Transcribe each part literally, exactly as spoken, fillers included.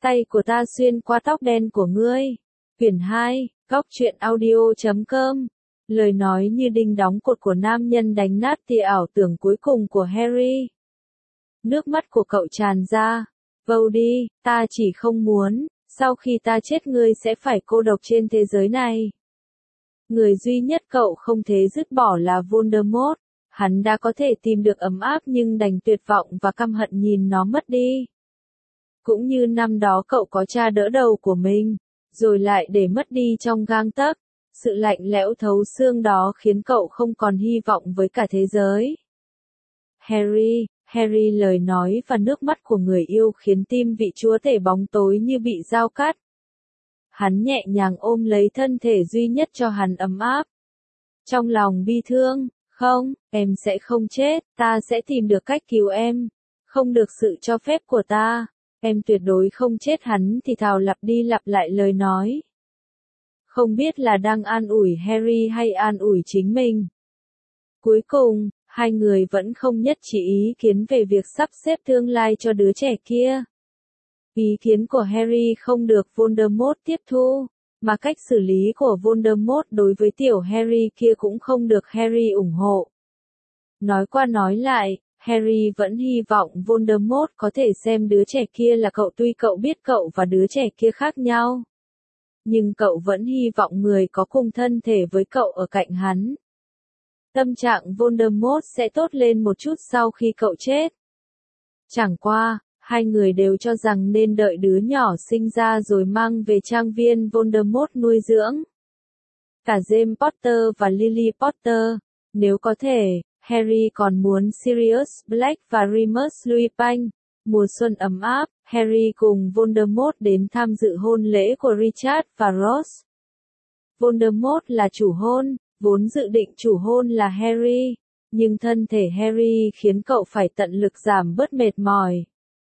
Tay của ta xuyên qua tóc đen của ngươi. Quyển hai, góc truyện audio chấm com. Lời nói như đinh đóng cột của nam nhân đánh nát tia ảo tưởng cuối cùng của Harry. Nước mắt của cậu tràn ra. Vâu đi, ta chỉ không muốn, sau khi ta chết ngươi sẽ phải cô độc trên thế giới này. Người duy nhất cậu không thể dứt bỏ là Voldemort. Hắn đã có thể tìm được ấm áp nhưng đành tuyệt vọng và căm hận nhìn nó mất đi. Cũng như năm đó cậu có cha đỡ đầu của mình, rồi lại để mất đi trong gang tấc. Sự lạnh lẽo thấu xương đó khiến cậu không còn hy vọng với cả thế giới. Harry, Harry lời nói và nước mắt của người yêu khiến tim vị chúa tể bóng tối như bị dao cắt. Hắn nhẹ nhàng ôm lấy thân thể duy nhất cho hắn ấm áp. Trong lòng bi thương, không, em sẽ không chết, ta sẽ tìm được cách cứu em. Không được sự cho phép của ta, em tuyệt đối không chết. Hắn thì thào lặp đi lặp lại lời nói. Không biết là đang an ủi Harry hay an ủi chính mình. Cuối cùng, hai người vẫn không nhất trí ý kiến về việc sắp xếp tương lai cho đứa trẻ kia. Ý kiến của Harry không được Voldemort tiếp thu, mà cách xử lý của Voldemort đối với tiểu Harry kia cũng không được Harry ủng hộ. Nói qua nói lại, Harry vẫn hy vọng Voldemort có thể xem đứa trẻ kia là cậu, tuy cậu biết cậu và đứa trẻ kia khác nhau. Nhưng cậu vẫn hy vọng người có cùng thân thể với cậu ở cạnh hắn. Tâm trạng Voldemort sẽ tốt lên một chút sau khi cậu chết. Chẳng qua, hai người đều cho rằng nên đợi đứa nhỏ sinh ra rồi mang về trang viên Voldemort nuôi dưỡng. Cả James Potter và Lily Potter, nếu có thể, Harry còn muốn Sirius Black và Remus Lupin. Mùa xuân ấm áp, Harry cùng Voldemort đến tham dự hôn lễ của Richard và Rose. Voldemort là chủ hôn, vốn dự định chủ hôn là Harry, nhưng thân thể Harry khiến cậu phải tận lực giảm bớt mệt mỏi.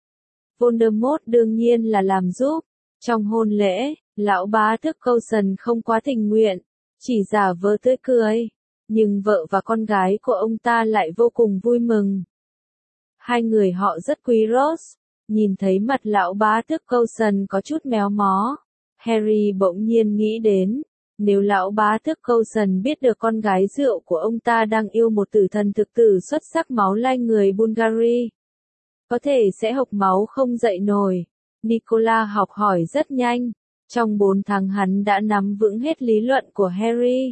Voldemort đương nhiên là làm giúp. Trong hôn lễ, lão bá tước Coulson không quá tình nguyện, chỉ giả vờ tươi cười, nhưng vợ và con gái của ông ta lại vô cùng vui mừng. Hai người họ rất quý Rose. Nhìn thấy mặt lão bá tước Coulson có chút méo mó, Harry bỗng nhiên nghĩ đến, nếu lão bá tước Coulson biết được con gái rượu của ông ta đang yêu một tử thần thực tử xuất sắc máu lanh người Bulgari, có thể sẽ hộc máu không dậy nổi. Nicola học hỏi rất nhanh, trong bốn tháng hắn đã nắm vững hết lý luận của Harry.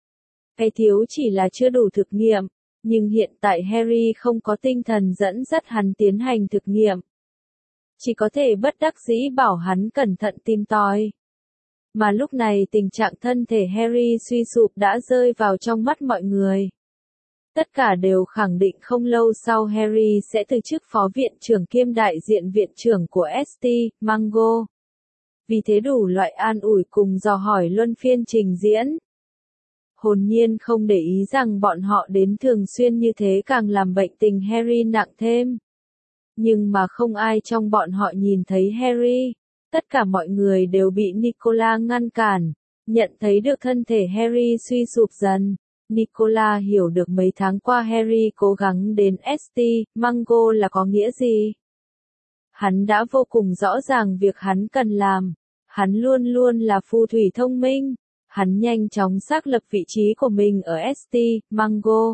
Cái thiếu chỉ là chưa đủ thực nghiệm, nhưng hiện tại Harry không có tinh thần dẫn dắt hắn tiến hành thực nghiệm. Chỉ có thể bất đắc dĩ bảo hắn cẩn thận tìm tòi. Mà lúc này tình trạng thân thể Harry suy sụp đã rơi vào trong mắt mọi người. Tất cả đều khẳng định không lâu sau Harry sẽ từ chức phó viện trưởng kiêm đại diện viện trưởng của ét tê, Mango. Vì thế đủ loại an ủi cùng dò hỏi luân phiên trình diễn. Hồn nhiên không để ý rằng bọn họ đến thường xuyên như thế càng làm bệnh tình Harry nặng thêm. Nhưng mà không ai trong bọn họ nhìn thấy Harry. Tất cả mọi người đều bị Nicola ngăn cản. Nhận thấy được thân thể Harry suy sụp dần. Nicola hiểu được mấy tháng qua Harry cố gắng đến ét tê, Mango là có nghĩa gì. Hắn đã vô cùng rõ ràng việc hắn cần làm. Hắn luôn luôn là phù thủy thông minh. Hắn nhanh chóng xác lập vị trí của mình ở ét tê, Mango.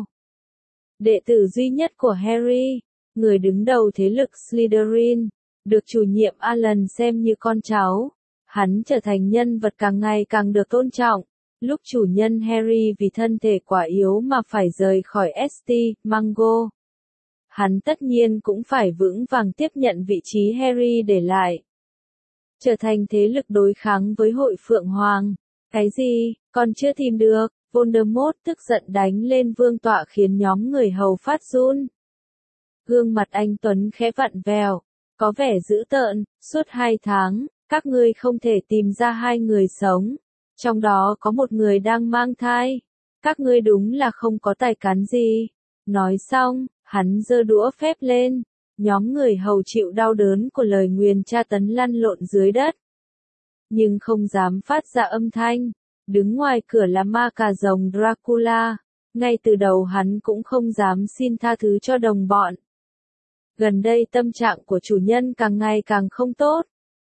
Đệ tử duy nhất của Harry, người đứng đầu thế lực Slytherin, được chủ nhiệm Alan xem như con cháu. Hắn trở thành nhân vật càng ngày càng được tôn trọng. Lúc chủ nhân Harry vì thân thể quá yếu mà phải rời khỏi ét tê, Mango, hắn tất nhiên cũng phải vững vàng tiếp nhận vị trí Harry để lại. Trở thành thế lực đối kháng với hội Phượng Hoàng. Cái gì, còn chưa tìm được? Voldemort tức giận đánh lên vương tọa khiến nhóm người hầu phát run. Gương mặt anh Tuấn khẽ vặn vẹo, có vẻ dữ tợn. Suốt hai tháng, các ngươi không thể tìm ra hai người sống. Trong đó có một người đang mang thai. Các ngươi đúng là không có tài cán gì. Nói xong, hắn giơ đũa phép lên. Nhóm người hầu chịu đau đớn của lời nguyền tra tấn lăn lộn dưới đất. Nhưng không dám phát ra âm thanh. Đứng ngoài cửa là ma cà rồng Dracula. Ngay từ đầu hắn cũng không dám xin tha thứ cho đồng bọn. Gần đây tâm trạng của chủ nhân càng ngày càng không tốt.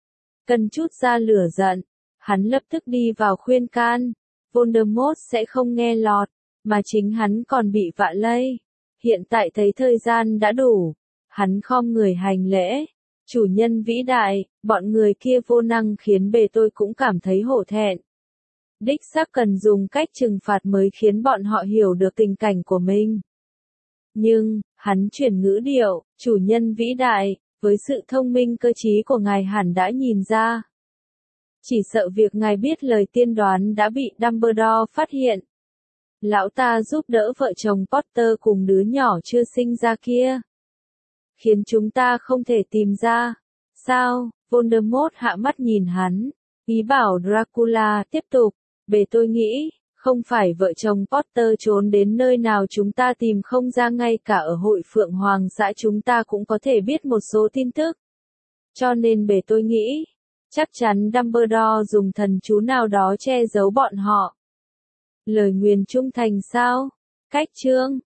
Cần chút ra lửa giận, hắn lập tức đi vào khuyên can. Voldemort sẽ không nghe lọt, mà chính hắn còn bị vạ lây. Hiện tại thấy thời gian đã đủ, hắn khom người hành lễ. Chủ nhân vĩ đại, bọn người kia vô năng khiến bề tôi cũng cảm thấy hổ thẹn. Đích xác cần dùng cách trừng phạt mới khiến bọn họ hiểu được tình cảnh của mình. Nhưng, hắn chuyển ngữ điệu, chủ nhân vĩ đại, với sự thông minh cơ trí của ngài hẳn đã nhìn ra. Chỉ sợ việc ngài biết lời tiên đoán đã bị Dumbledore phát hiện. Lão ta giúp đỡ vợ chồng Potter cùng đứa nhỏ chưa sinh ra kia. Khiến chúng ta không thể tìm ra. Sao? Voldemort hạ mắt nhìn hắn. Ý bảo Dracula tiếp tục. Bề tôi nghĩ, không phải vợ chồng Potter trốn đến nơi nào chúng ta tìm không ra, ngay cả ở hội Phượng Hoàng xã chúng ta cũng có thể biết một số tin tức. Cho nên bề tôi nghĩ, chắc chắn Dumbledore dùng thần chú nào đó che giấu bọn họ. Lời nguyền trung thành sao? Cách chương